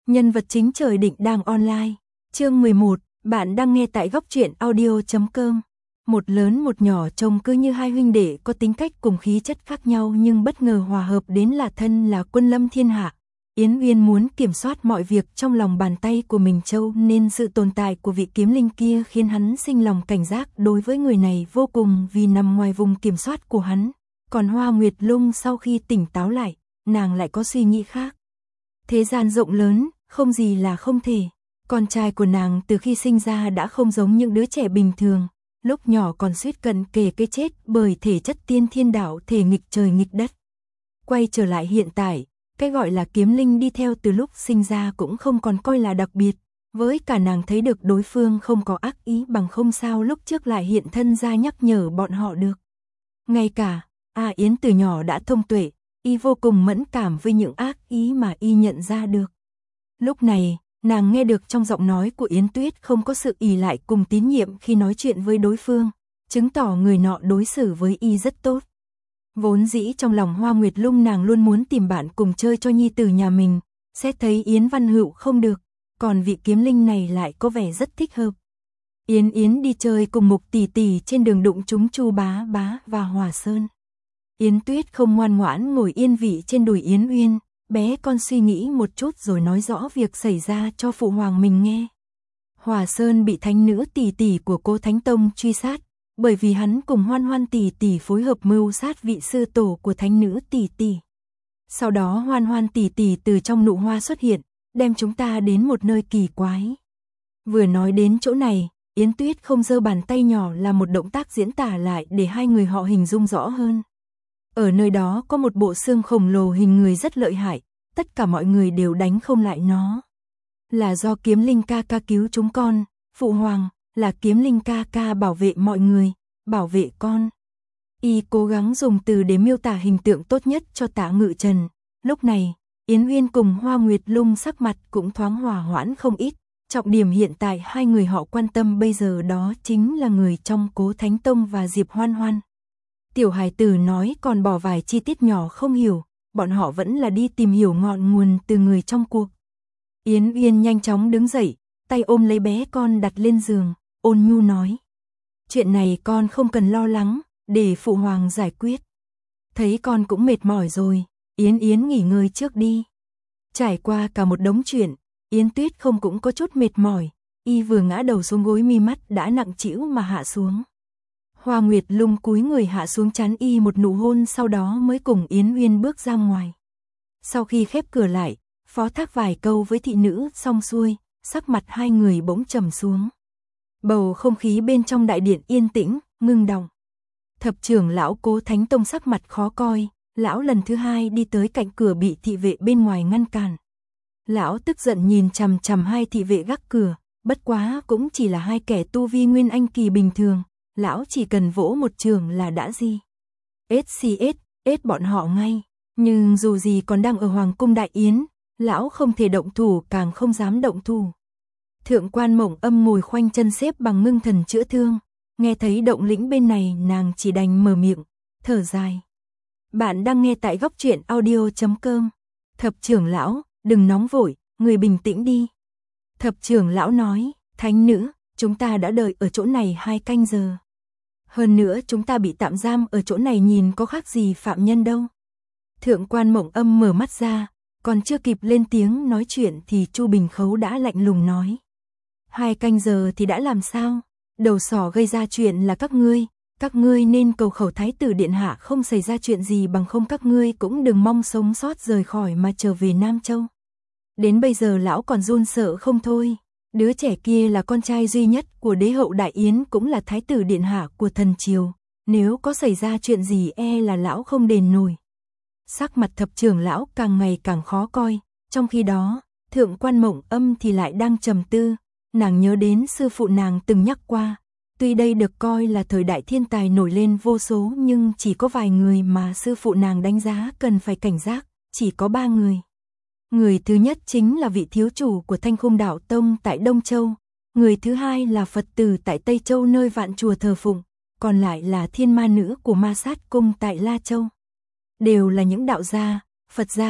Nhân vật chính trời định đang online. Chương 11, bạn đang nghe tại góc truyện audio.com. Một lớn một nhỏ trông cứ như hai huynh đệ có tính cách cùng khí chất khác nhau nhưng bất ngờ hòa hợp đến là thân là quân lâm thiên hạ. Yến Uyên muốn kiểm soát mọi việc trong lòng bàn tay của mình Châu nên sự tồn tại của vị kiếm linh kia khiến hắn sinh lòng cảnh giác đối với người này vô cùng vì nằm ngoài vùng kiểm soát của hắn. Còn Hoa Nguyệt Lung sau khi tỉnh táo lại, nàng lại có suy nghĩ khác. Thế gian rộng lớn, không gì là không thể. Con trai của nàng từ khi sinh ra đã không giống những đứa trẻ bình thường. Lúc nhỏ còn suýt cận kề cái chết bởi thể chất tiên thiên đạo thể nghịch trời nghịch đất. Quay trở lại hiện tại, cái gọi là kiếm linh đi theo từ lúc sinh ra cũng không còn coi là đặc biệt. Với cả nàng thấy được đối phương không có ác ý bằng không sao lúc trước lại hiện thân ra nhắc nhở bọn họ được. Ngay cả, Yến từ nhỏ đã thông tuệ, y vô cùng mẫn cảm với những ác ý mà y nhận ra được. Lúc này, nàng nghe được trong giọng nói của Yến Tuyết không có sự ỷ lại cùng tín nhiệm khi nói chuyện với đối phương, chứng tỏ người nọ đối xử với y rất tốt. Vốn dĩ trong lòng Hoa Nguyệt Lung nàng luôn muốn tìm bạn cùng chơi cho nhi tử nhà mình, xét thấy Yến Văn Hữu không được, còn vị kiếm linh này lại có vẻ rất thích hợp. Yến đi chơi cùng Mục tỷ tỷ trên đường đụng trúng Chu Bá Bá và Hòa Sơn. Yến Tuyết không ngoan ngoãn ngồi yên vị trên đùi Yến Uyên, bé con suy nghĩ một chút rồi nói rõ việc xảy ra cho phụ hoàng mình nghe. Hòa Sơn bị thánh nữ tỷ tỷ của Cố Thánh Tông truy sát, bởi vì hắn cùng Hoan Hoan tỷ tỷ phối hợp mưu sát vị sư tổ của thánh nữ tỷ tỷ. Sau đó Hoan Hoan tỷ tỷ từ trong nụ hoa xuất hiện, đem chúng ta đến một nơi kỳ quái. Vừa nói đến chỗ này, Yến Tuyết không giơ bàn tay nhỏ là một động tác diễn tả lại để hai người họ hình dung rõ hơn. Ở nơi đó có một bộ xương khổng lồ hình người rất lợi hại, tất cả mọi người đều đánh không lại nó. Là do kiếm linh ca ca cứu chúng con, phụ hoàng, là kiếm linh ca ca bảo vệ mọi người, bảo vệ con. Y cố gắng dùng từ để miêu tả hình tượng tốt nhất cho Tạ Ngự Trần. Lúc này, Yến Uyên cùng Hoa Nguyệt Lung sắc mặt cũng thoáng hòa hoãn không ít. Trọng điểm hiện tại hai người họ quan tâm bây giờ đó chính là người trong Cố Thánh Tông và Diệp Hoan Hoan. Tiểu hài tử nói còn bỏ vài chi tiết nhỏ không hiểu, bọn họ vẫn là đi tìm hiểu ngọn nguồn từ người trong cuộc. Yến Uyên nhanh chóng đứng dậy, tay ôm lấy bé con đặt lên giường, ôn nhu nói. Chuyện này con không cần lo lắng, để phụ hoàng giải quyết. Thấy con cũng mệt mỏi rồi, Yến nghỉ ngơi trước đi. Trải qua cả một đống chuyện, Yến Tuyết không cũng có chút mệt mỏi, y vừa ngã đầu xuống gối mi mắt đã nặng trĩu mà hạ xuống. Hoa Nguyệt Lung cúi người hạ xuống trán y một nụ hôn sau đó mới cùng Yến Uyên bước ra ngoài. Sau khi khép cửa lại, phó thác vài câu với thị nữ xong xuôi, sắc mặt hai người bỗng trầm xuống. Bầu không khí bên trong đại điện yên tĩnh, ngưng đọng. Thập trưởng lão Cố Thánh Tông sắc mặt khó coi, lão lần thứ hai đi tới cạnh cửa bị thị vệ bên ngoài ngăn cản. Lão tức giận nhìn chằm chằm hai thị vệ gác cửa, bất quá cũng chỉ là hai kẻ tu vi nguyên anh kỳ bình thường. Lão chỉ cần vỗ một trường là đã gì. Ết bọn họ ngay. Nhưng dù gì còn đang ở Hoàng cung Đại Yến, lão không thể động thủ càng không dám động thủ. Thượng quan Mộng Âm ngồi khoanh chân xếp bằng ngưng thần chữa thương. Nghe thấy động lĩnh bên này nàng chỉ đành mở miệng, thở dài. Bạn đang nghe tại góc truyện audio.com. Thập trưởng lão, đừng nóng vội, người bình tĩnh đi. Thập trưởng lão nói, thánh nữ, chúng ta đã đợi ở chỗ này 2 canh giờ. Hơn nữa chúng ta bị tạm giam ở chỗ này nhìn có khác gì phạm nhân đâu. Thượng quan Mộng Âm mở mắt ra, còn chưa kịp lên tiếng nói chuyện thì Chu Bình Khấu đã lạnh lùng nói. 2 canh giờ thì đã làm sao? Đầu sỏ gây ra chuyện là các ngươi nên cầu khẩu thái tử điện hạ không xảy ra chuyện gì bằng không các ngươi cũng đừng mong sống sót rời khỏi mà trở về Nam Châu. Đến bây giờ lão còn run sợ không thôi. Đứa trẻ kia là con trai duy nhất của đế hậu Đại Yến cũng là thái tử điện hạ của thần triều. Nếu có xảy ra chuyện gì là lão không đền nổi. Sắc mặt thập trưởng lão càng ngày càng khó coi. Trong khi đó, thượng quan Mộng Âm thì lại đang trầm tư. Nàng nhớ đến sư phụ nàng từng nhắc qua. Tuy đây được coi là thời đại thiên tài nổi lên vô số nhưng chỉ có vài người mà sư phụ nàng đánh giá cần phải cảnh giác. Chỉ có 3 người. Người thứ nhất chính là vị thiếu chủ của Thanh Khung Đạo Tông tại Đông Châu. Người thứ hai là Phật tử tại Tây Châu nơi vạn chùa thờ phụng. Còn lại là thiên ma nữ của Ma Sát Cung tại La Châu. Đều là những đạo gia, Phật gia,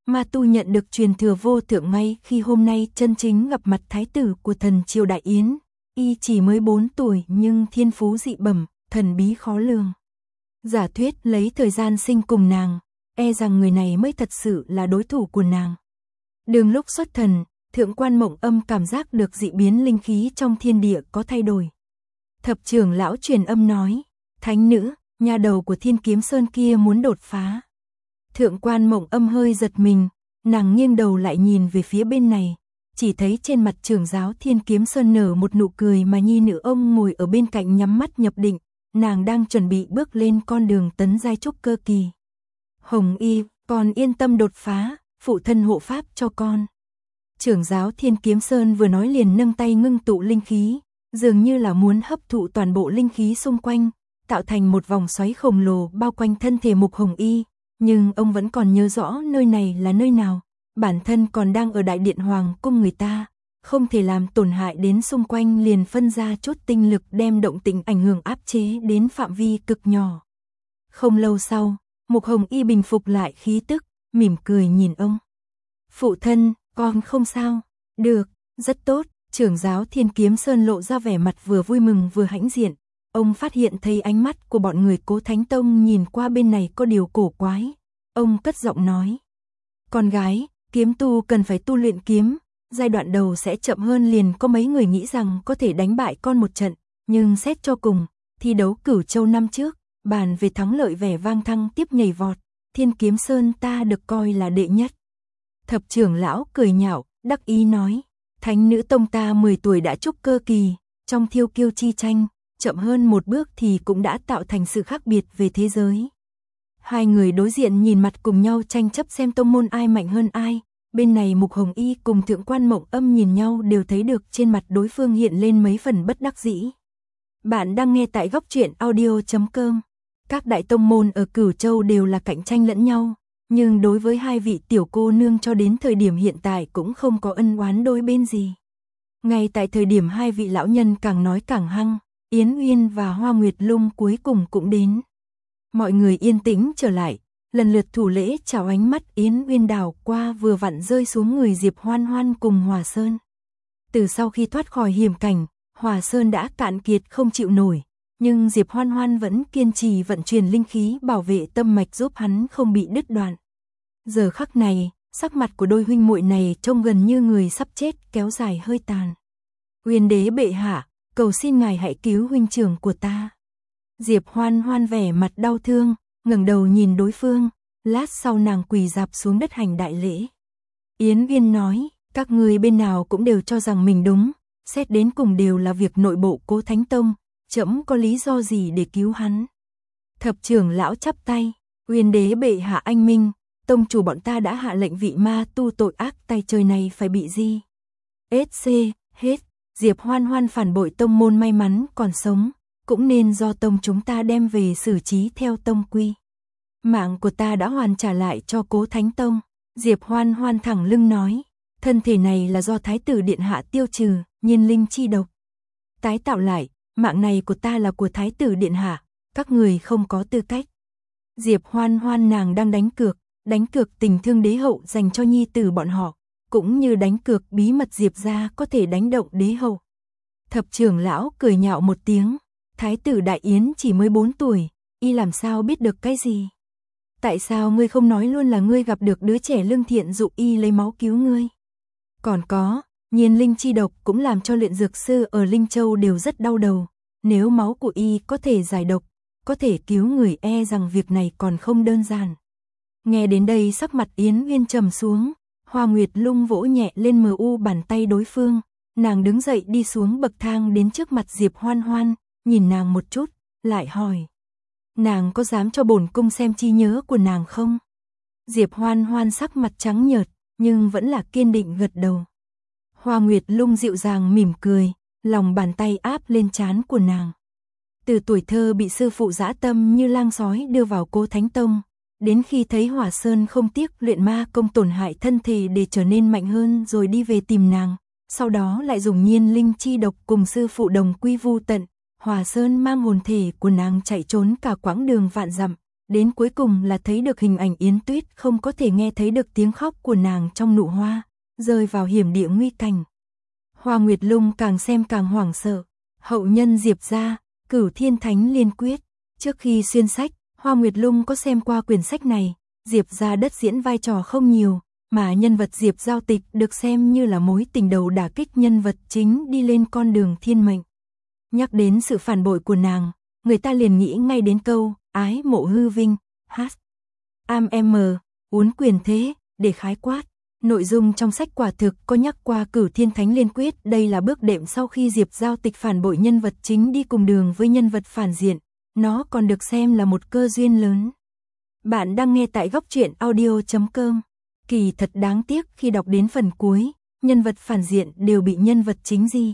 Ma tu nhận được truyền thừa vô thượng ngay khi hôm nay chân chính gặp mặt thái tử của thần triều Đại Yến. Y chỉ mới 4 tuổi nhưng thiên phú dị bẩm, thần bí khó lường. Giả thuyết lấy thời gian sinh cùng nàng, e rằng người này mới thật sự là đối thủ của nàng. Đường lúc xuất thần, Thượng quan Mộng Âm cảm giác được dị biến linh khí trong thiên địa có thay đổi. Thập trưởng lão truyền âm nói, thánh nữ, nhà đầu của Thiên Kiếm Sơn kia muốn đột phá. Thượng quan Mộng Âm hơi giật mình, nàng nghiêng đầu lại nhìn về phía bên này, chỉ thấy trên mặt trưởng giáo Thiên Kiếm Sơn nở một nụ cười mà nhi nữ ông ngồi ở bên cạnh nhắm mắt nhập định, nàng đang chuẩn bị bước lên con đường tấn giai trúc cơ kỳ. Hồng Y, con yên tâm đột phá, phụ thân hộ pháp cho con. Trưởng giáo Thiên Kiếm Sơn vừa nói liền nâng tay ngưng tụ linh khí, dường như là muốn hấp thụ toàn bộ linh khí xung quanh, tạo thành một vòng xoáy khổng lồ bao quanh thân thể Mục Hồng Y, nhưng ông vẫn còn nhớ rõ nơi này là nơi nào, bản thân còn đang ở đại điện hoàng cung người ta, không thể làm tổn hại đến xung quanh liền phân ra chút tinh lực đem động tĩnh ảnh hưởng áp chế đến phạm vi cực nhỏ. Không lâu sau, Mục Hồng Y bình phục lại khí tức, mỉm cười nhìn ông. Phụ thân, con không sao. Được, rất tốt. Trưởng giáo Thiên Kiếm Sơn lộ ra vẻ mặt vừa vui mừng vừa hãnh diện. Ông phát hiện thấy ánh mắt của bọn người Cố Thánh Tông nhìn qua bên này có điều cổ quái. Ông cất giọng nói. Con gái, kiếm tu cần phải tu luyện kiếm. Giai đoạn đầu sẽ chậm hơn, liền có mấy người nghĩ rằng có thể đánh bại con một trận. Nhưng xét cho cùng, thi đấu Cửu Châu năm trước, bàn về thắng lợi vẻ vang thăng tiếp nhảy vọt. Thiên Kiếm Sơn ta được coi là đệ nhất. Thập trưởng lão cười nhạo, đắc ý nói. Thánh nữ tông ta 10 tuổi đã trúc cơ kỳ, trong thiêu kiêu chi tranh, chậm hơn một bước thì cũng đã tạo thành sự khác biệt về thế giới. Hai người đối diện nhìn mặt cùng nhau tranh chấp xem tông môn ai mạnh hơn ai. Bên này Mục Hồng Y cùng Thượng quan Mộng Âm nhìn nhau đều thấy được trên mặt đối phương hiện lên mấy phần bất đắc dĩ. Bạn đang nghe tại góc truyện audio.com. Các đại tông môn ở Cửu Châu đều là cạnh tranh lẫn nhau, nhưng đối với hai vị tiểu cô nương cho đến thời điểm hiện tại cũng không có ân oán đôi bên gì. Ngay tại thời điểm hai vị lão nhân càng nói càng hăng, Yến Uyên và Hoa Nguyệt Lung cuối cùng cũng đến. Mọi người yên tĩnh trở lại, lần lượt thủ lễ chào, ánh mắt Yến Uyên đảo qua vừa vặn rơi xuống người Diệp Hoan Hoan cùng Hòa Sơn. Từ sau khi thoát khỏi hiểm cảnh, Hòa Sơn đã cạn kiệt không chịu nổi, nhưng Diệp Hoan Hoan vẫn kiên trì vận chuyển linh khí bảo vệ tâm mạch giúp hắn không bị đứt đoạn. Giờ khắc này, sắc mặt của đôi huynh muội này trông gần như người sắp chết, kéo dài hơi tàn. Uyên đế bệ hạ, cầu xin ngài hãy cứu huynh trưởng của ta. Diệp Hoan Hoan vẻ mặt đau thương, ngẩng đầu nhìn đối phương, lát sau nàng quỳ rạp xuống đất hành đại lễ. Yến Uyên nói, các người bên nào cũng đều cho rằng mình đúng, xét đến cùng đều là việc nội bộ Cố Thánh Tông, trẫm có lý do gì để cứu hắn. Thập trưởng lão chắp tay, Uyên đế bệ hạ anh minh, tông chủ bọn ta đã hạ lệnh vị ma tu tội ác tay trời này phải bị di. SC, hết, Diệp Hoan Hoan phản bội tông môn may mắn còn sống, cũng nên do tông chúng ta đem về xử trí theo tông quy. Mạng của ta đã hoàn trả lại cho Cố Thánh Tông. Diệp Hoan Hoan thẳng lưng nói, thân thể này là do Thái tử điện hạ tiêu trừ, nhiên linh chi độc. Tái tạo lại, mạng này của ta là của Thái tử điện hạ, các người không có tư cách. Diệp Hoan Hoan nàng đang đánh cược tình thương đế hậu dành cho nhi tử bọn họ, cũng như đánh cược bí mật Diệp gia có thể đánh động đế hậu. Thập trưởng lão cười nhạo một tiếng, Thái tử Đại Yến chỉ mới 4 tuổi, y làm sao biết được cái gì? Tại sao ngươi không nói luôn là ngươi gặp được đứa trẻ lương thiện dụ y lấy máu cứu ngươi? Còn có, nhiên linh chi độc cũng làm cho luyện dược sư ở Linh Châu đều rất đau đầu, nếu máu của y có thể giải độc, có thể cứu người, e rằng việc này còn không đơn giản. Nghe đến đây sắc mặt Yến Uyên trầm xuống, Hoa Nguyệt Lung vỗ nhẹ lên MU bàn tay đối phương, nàng đứng dậy đi xuống bậc thang đến trước mặt Diệp Hoan Hoan, nhìn nàng một chút, lại hỏi. Nàng có dám cho bổn cung xem trí nhớ của nàng không? Diệp Hoan Hoan sắc mặt trắng nhợt, nhưng vẫn là kiên định gật đầu. Hoa Nguyệt Lung dịu dàng mỉm cười, lòng bàn tay áp lên trán của nàng. Từ tuổi thơ bị sư phụ dã tâm như lang sói đưa vào Cố Thánh Tông, đến khi thấy Hỏa Sơn không tiếc luyện ma công tổn hại thân thể để trở nên mạnh hơn rồi đi về tìm nàng, sau đó lại dùng nhiên linh chi độc cùng sư phụ đồng quy vu tận, Hỏa Sơn mang hồn thể của nàng chạy trốn cả quãng đường vạn dặm, đến cuối cùng là thấy được hình ảnh Yến Tuyết, không có thể nghe thấy được tiếng khóc của nàng trong nụ hoa, rơi vào hiểm địa nguy cảnh. Hoa Nguyệt Lung càng xem càng hoảng sợ. Hậu nhân Diệp gia, Cửu Thiên Thánh Liên Quyết. Trước khi xuyên sách, Hoa Nguyệt Lung có xem qua quyển sách này. Diệp gia đất diễn vai trò không nhiều, mà nhân vật Diệp Giao Tịch được xem như là mối tình đầu đả kích nhân vật chính đi lên con đường thiên mệnh. Nhắc đến sự phản bội của nàng, người ta liền nghĩ ngay đến câu ái mộ hư vinh, H.A.M. uốn quyền thế, để khái quát. Nội dung trong sách quả thực có nhắc qua Cửu Thiên Thánh Liên Quyết, đây là bước đệm sau khi Diệp Giao Tịch phản bội nhân vật chính đi cùng đường với nhân vật phản diện, nó còn được xem là một cơ duyên lớn. Bạn đang nghe tại góc truyện audio.com. Kỳ thật đáng tiếc khi đọc đến phần cuối, nhân vật phản diện đều bị nhân vật chính gì.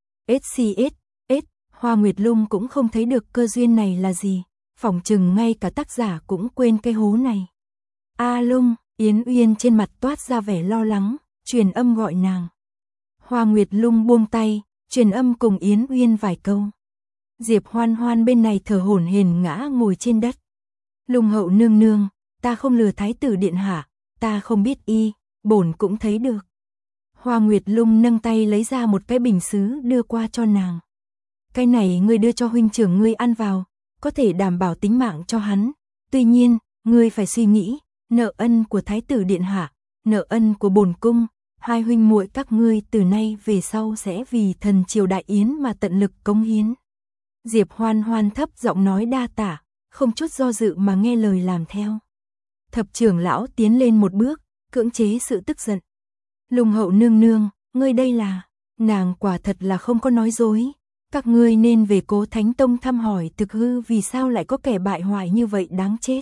SCS, Hoa Nguyệt Lung cũng không thấy được cơ duyên này là gì, phỏng chừng ngay cả tác giả cũng quên cái hố này. A Lung, Yến Uyên trên mặt toát ra vẻ lo lắng, truyền âm gọi nàng. Hoa Nguyệt Lung buông tay, truyền âm cùng Yến Uyên vài câu. Diệp Hoan Hoan bên này thở hổn hển ngã ngồi trên đất. Lung hậu nương nương, ta không lừa thái tử điện hạ, ta không biết y, bổn cũng thấy được. Hoa Nguyệt Lung nâng tay lấy ra một cái bình sứ đưa qua cho nàng. Cái này ngươi đưa cho huynh trưởng ngươi ăn vào, có thể đảm bảo tính mạng cho hắn. Tuy nhiên, ngươi phải suy nghĩ, nợ ân của thái tử điện hạ, nợ ân của bổn cung, hai huynh muội các ngươi từ nay về sau sẽ vì thần triều đại yến mà tận lực cống hiến. Diệp Hoan Hoan thấp giọng nói đa tạ, không chút do dự mà nghe lời làm theo. Thập trưởng lão tiến lên một bước, cưỡng chế sự tức giận. Lung hậu nương nương, ngươi đây là, nàng quả thật là không có nói dối. Các ngươi nên về Cố Thánh Tông thăm hỏi thực hư vì sao lại có kẻ bại hoại như vậy đáng chết.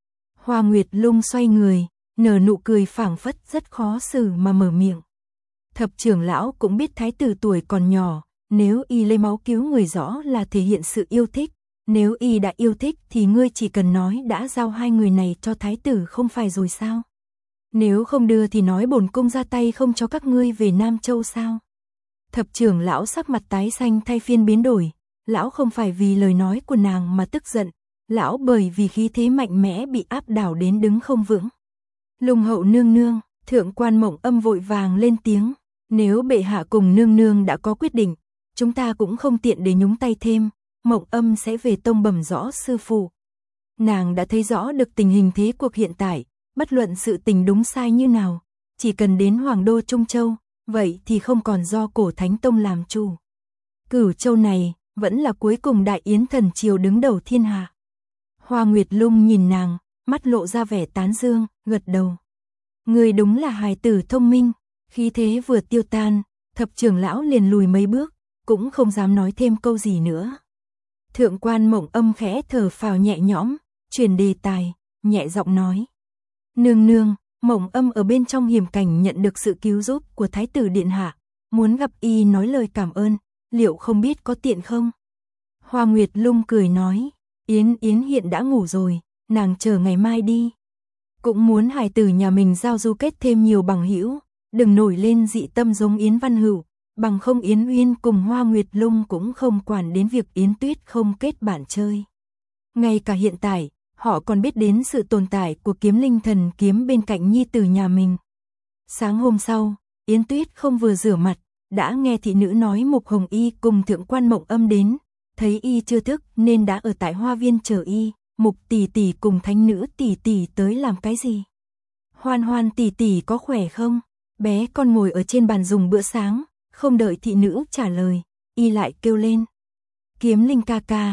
Hoa Nguyệt Lung xoay người, nở nụ cười phảng phất rất khó xử mà mở miệng. Thập trưởng lão cũng biết thái tử tuổi còn nhỏ, nếu y lấy máu cứu người rõ là thể hiện sự yêu thích. Nếu y đã yêu thích thì ngươi chỉ cần nói đã giao hai người này cho thái tử không phải rồi sao? Nếu không đưa thì nói bổn cung ra tay không cho các ngươi về Nam Châu sao? Thập trưởng lão sắc mặt tái xanh thay phiên biến đổi, lão không phải vì lời nói của nàng mà tức giận, lão bởi vì khí thế mạnh mẽ bị áp đảo đến đứng không vững. Lung hậu nương nương, thượng quan Mộng Âm vội vàng lên tiếng, nếu bệ hạ cùng nương nương đã có quyết định, chúng ta cũng không tiện để nhúng tay thêm, Mộng Âm sẽ về tông bẩm rõ sư phụ. Nàng đã thấy rõ được tình hình thế cuộc hiện tại, bất luận sự tình đúng sai như nào, chỉ cần đến Hoàng đô Trung Châu, vậy thì không còn do Cổ Thánh Tông làm chủ. Cửu Châu này vẫn là cuối cùng đại yến thần triều đứng đầu thiên hạ. Hoa Nguyệt Lung nhìn nàng, mắt lộ ra vẻ tán dương, gật đầu. Người đúng là hài tử thông minh. Khí thế vừa tiêu tan, thập trưởng lão liền lùi mấy bước, cũng không dám nói thêm câu gì nữa. Thượng quan Mộng Âm khẽ thở phào nhẹ nhõm, chuyển đề tài, nhẹ giọng nói. Nương nương, Mộng Âm ở bên trong hiểm cảnh nhận được sự cứu giúp của thái tử điện hạ, muốn gặp y nói lời cảm ơn, liệu không biết có tiện không? Hoa Nguyệt Lung cười nói, Yến hiện đã ngủ rồi, nàng chờ ngày mai đi. Cũng muốn hài tử nhà mình giao du kết thêm nhiều bằng hữu, đừng nổi lên dị tâm giống Yến Văn Hữu, bằng không Yến Uyên cùng Hoa Nguyệt Lung cũng không quản đến việc Yến Tuyết không kết bạn chơi. Ngay cả hiện tại, họ còn biết đến sự tồn tại của kiếm linh thần kiếm bên cạnh nhi tử nhà mình. Sáng hôm sau, Yến Tuyết không vừa rửa mặt, đã nghe thị nữ nói Mục Hồng Y cùng thượng quan Mộng Âm đến, thấy y chưa thức nên đã ở tại hoa viên chờ y. Mục tỷ tỷ cùng thánh nữ tỷ tỷ tới làm cái gì? Hoan Hoan tỷ tỷ có khỏe không? Bé con ngồi ở trên bàn dùng bữa sáng, không đợi thị nữ trả lời, y lại kêu lên. Kiếm Linh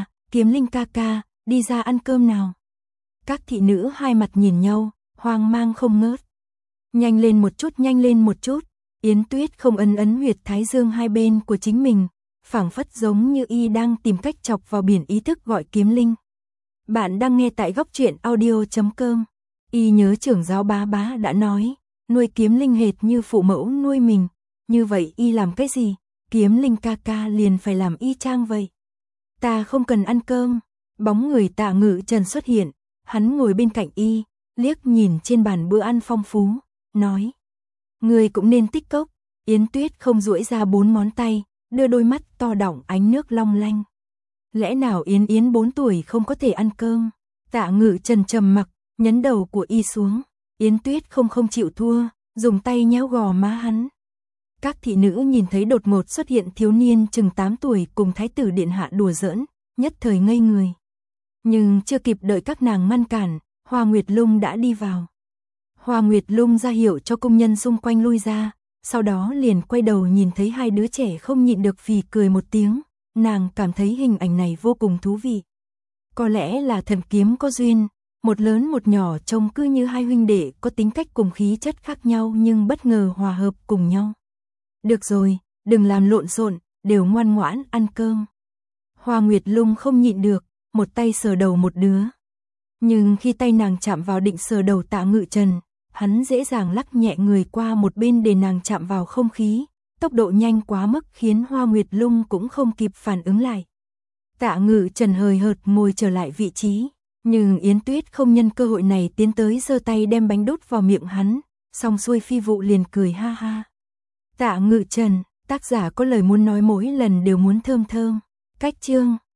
ca ca, đi ra ăn cơm nào. Các thị nữ hai mặt nhìn nhau, hoang mang không ngớt. Nhanh lên một chút. Yến Tuyết không ấn huyệt thái dương hai bên của chính mình, phảng phất giống như y đang tìm cách chọc vào biển ý thức gọi Kiếm Linh. Bạn đang nghe tại góc truyện audio.com. Y nhớ trưởng giáo bá bá đã nói, nuôi Kiếm Linh hệt như phụ mẫu nuôi mình, như vậy y làm cái gì, Kiếm Linh ca ca liền phải làm y chang vậy. Ta không cần ăn cơm. Bóng người Tạ Ngự Trần xuất hiện, hắn ngồi bên cạnh y, liếc nhìn trên bàn bữa ăn phong phú, nói. Người cũng nên tích cốc. Yến Tuyết không duỗi ra 4 ngón tay, đưa đôi mắt to đỏng ánh nước long lanh. Lẽ nào Yến 4 tuổi không có thể ăn cơm? Tạ Ngự Trần trầm mặc, nhấn đầu của y xuống. Yến Tuyết không chịu thua, dùng tay nhéo gò má hắn. Các thị nữ nhìn thấy đột ngột xuất hiện thiếu niên chừng 8 tuổi cùng thái tử điện hạ đùa giỡn, nhất thời ngây người. Nhưng chưa kịp đợi các nàng ngăn cản, Hoa Nguyệt Lung đã đi vào. Hoa Nguyệt Lung ra hiệu cho công nhân xung quanh lui ra, sau đó liền quay đầu nhìn thấy hai đứa trẻ không nhịn được phì cười một tiếng, nàng cảm thấy hình ảnh này vô cùng thú vị. Có lẽ là thần kiếm có duyên, một lớn một nhỏ trông cứ như hai huynh đệ có tính cách cùng khí chất khác nhau nhưng bất ngờ hòa hợp cùng nhau. Được rồi, đừng làm lộn xộn, đều ngoan ngoãn ăn cơm. Hoa Nguyệt Lung không nhịn được, một tay sờ đầu một đứa. Nhưng khi tay nàng chạm vào định sờ đầu Tạ Ngự Trần, hắn dễ dàng lắc nhẹ người qua một bên để nàng chạm vào không khí, tốc độ nhanh quá mức khiến Hoa Nguyệt Lung cũng không kịp phản ứng lại. Tạ Ngự Trần hời hợt ngồi trở lại vị trí, nhưng Yến Tuyết không nhân cơ hội này tiến tới giơ tay đem bánh đút vào miệng hắn, xong xuôi phi vụ liền cười ha ha. Tạ Ngự Trần, tác giả có lời muốn nói mỗi lần đều muốn thơm thơm. Cách chương